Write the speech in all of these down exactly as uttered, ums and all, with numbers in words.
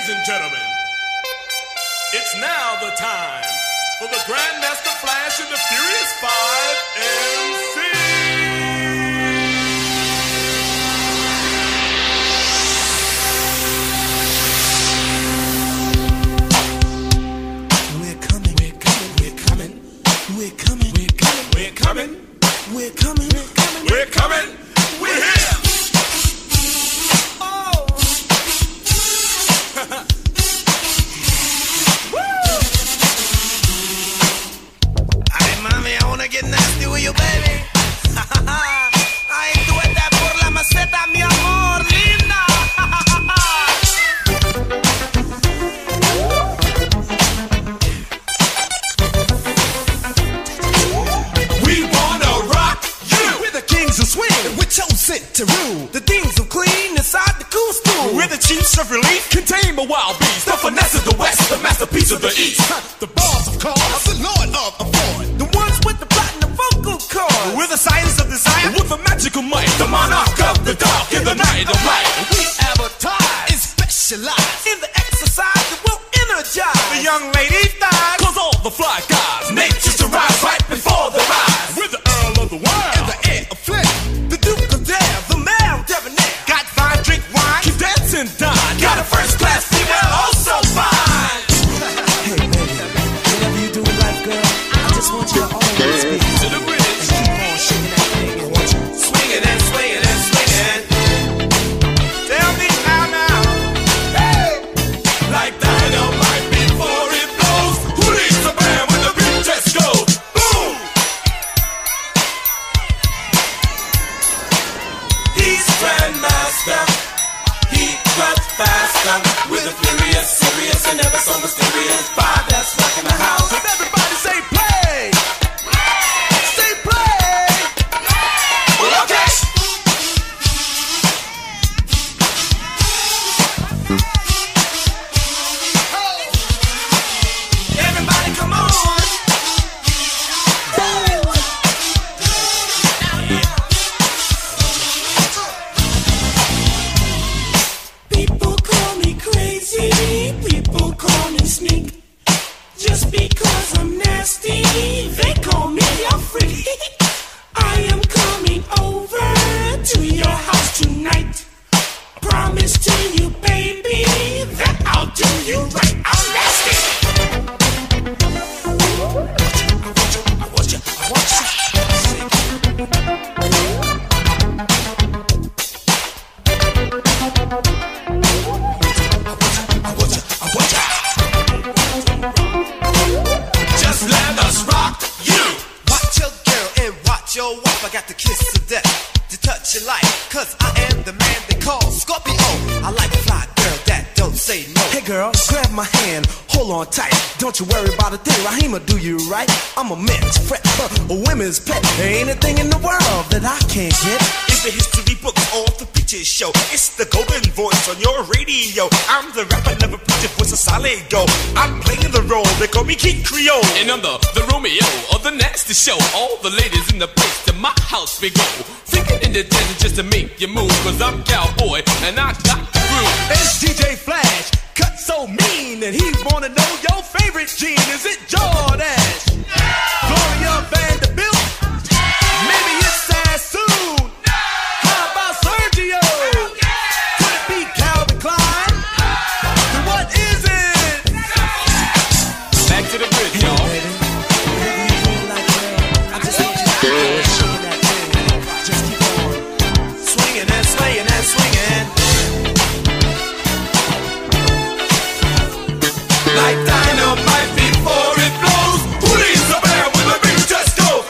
Ladies and gentlemen, it's now the time for the Grandmaster Flash and the Furious Five M C. We're coming, we're coming, we're coming, we're coming, we're coming, we're coming, we're coming, we're coming, We're coming, we're here. Get nasty with you, baby. I ain't doing that por la maceta, mi amor, linda. We wanna rock you. We're the kings of swing. We're chosen to rule. The things of clean inside the cool school. We're the chiefs of relief, contain the wild beast. The finesse of the west, the masterpiece of the east. The balls of cause, the lord of afford. The ones with the platinum vocal cords. We're the science of desire, with the magical might. The monarch of the dark in the night of light. We advertise and specialize in the exercise that will energize The young ladies die, cause all the fly guys, nature's to rise right before their eyes. We're the Earl of the Wild, and the heir of Flint, the Duke of Dare, the Mayor of Debonair. got fine, drink wine, keep dancing, dine. Got a first class female, oh so fine. Hey baby, whatever you do in life, girl, I just want you to always be To the bridge, and keep on shaking that thing and watch you. swinging and swinging and swinging. Tell me how now, hey, like dynamite before it blows. Who needs the band when the beat just goes? Boom! He's Grandmaster. He cuts faster with a furious, serious, and ever so mysterious vibe that's rocking the house. And everybody say play, say play. Well, okay. Everybody, come on. People call me crazy, people call me sneak. Just because I'm nasty, they call me a freak. I am coming over to your house tonight. Promise to you, baby, that I'll do you right. I'm nasty. I want you, I want you, I want you, I want you. Just let us rock you. Watch your girl and watch your wife. I got the kiss of death to touch your life. Cause I am the man they call Scorpio. I like a fly girl that don't say no. Hey girl, grab my hand, hold on tight. Don't you worry about a thing, Raheem do you right. I'm a man's fret, a women's pet. There ain't a thing in the world that I can't get. It's the history books, all the pictures show. It's the golden voice on your radio. I'm the rapper, never preaching voice a solid go. I'm playing the role, they call me King Creole. And I'm the, the Romeo of the nasty show. All the ladies in the place to my house we go. Freaking in the desert just to make you move. Cause I'm cowboy and I got the groove. It's D J Flash, cut so mean that he wanna know your favorite gene. Is it Jordache? Gloria Vanderbilt? Maybe it's Sassoon? How about Sergio? Could it be Calvin Klein? Then what is it? Back to the bridge, y'all. Baby, whatever you feel like, girl, I just want you to keep on shaking that thing. Just keep on swinging and swaying and swinging. Like dynamite before it blows. Who needs a band when the beat just goes?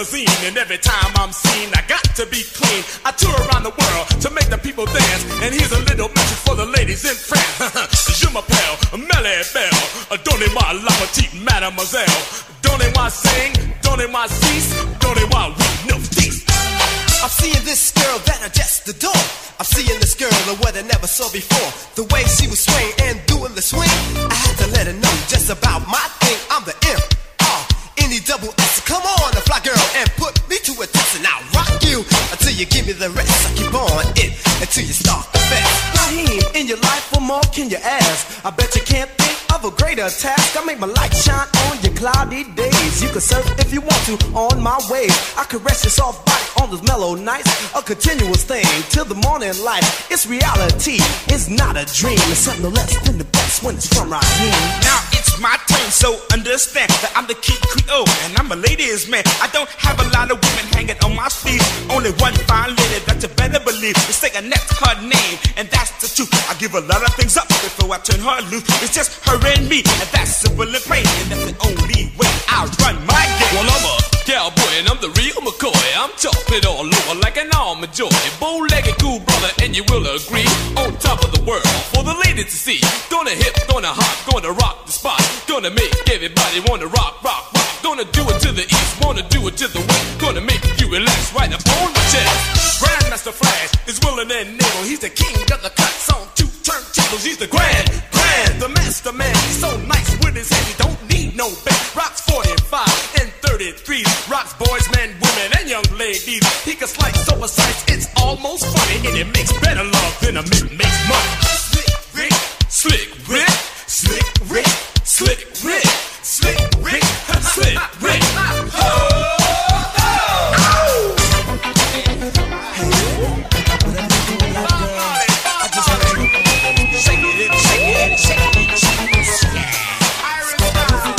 limousine, and every time I'm seen, I got to be clean. I tour around the world to make the people dance, and here's a little message for the ladies in France. Je m'appelle Melly Belle, donnez-moi la petite mademoiselle. Donnez-moi sing, donnez-moi cease, donnez-moi oui, no feast. I'm seeing this girl that I just adore. I'm seeing this girl in a way I never saw before. The way she was swaying and doing the swing, I had to let her know just about my thing. I'm the M R N E double S. Come on, a fly girl, and put me to a test, and I'll rock you until you give me the rest. I keep on it until you start the fest. Raheem, in your life, what more can you ask? I bet you can't think of a greater task. I make my light shine on your cloudy days. You can surf if you want to on my waves. I caress your soft body on those mellow nights. A continuous thing till the morning light. It's reality, it's not a dream. It's something no less than the best when it's from Raheem. Now it's my turn, so understand that I'm the kid Creole and I'm a ladies man. I don't have a lot of women hanging on my sleeve. Only one fine lady that you better believe. It's like Annette, her name, and that's the truth. I give a lot of things up before I turn her loose. It's just her and me, and that's simple and plain, and that's the only way I run my game. Well, I'm a cowboy and I'm the real McCoy. I'm chocolate all over like an almond joy. Bow-legged cool brother, and you will agree. On top of the world for the ladies to see. Gonna hip, gonna hop, gonna rock the spot. Gonna make everybody wanna rock, rock, rock. Gonna do it to the east, wanna do it to the west. Gonna make you relax right up on my chest. Grandmaster Flash is willing and able. He's the king of the cuts on two turntables. He's the grand, grand, the master man. He's so nice with his head, he don't need no bed. Rocks forty-five and thirty-three. Rocks boys, men, women, and young ladies. He can slice so precise, it's almost funny. And it makes better love than a mint makes money. Slick Rick, Slick Rick, Slick Rick, Slick Rick, Slick Rick, Slick Rick. Oh!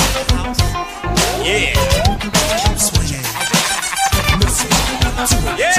Yeah.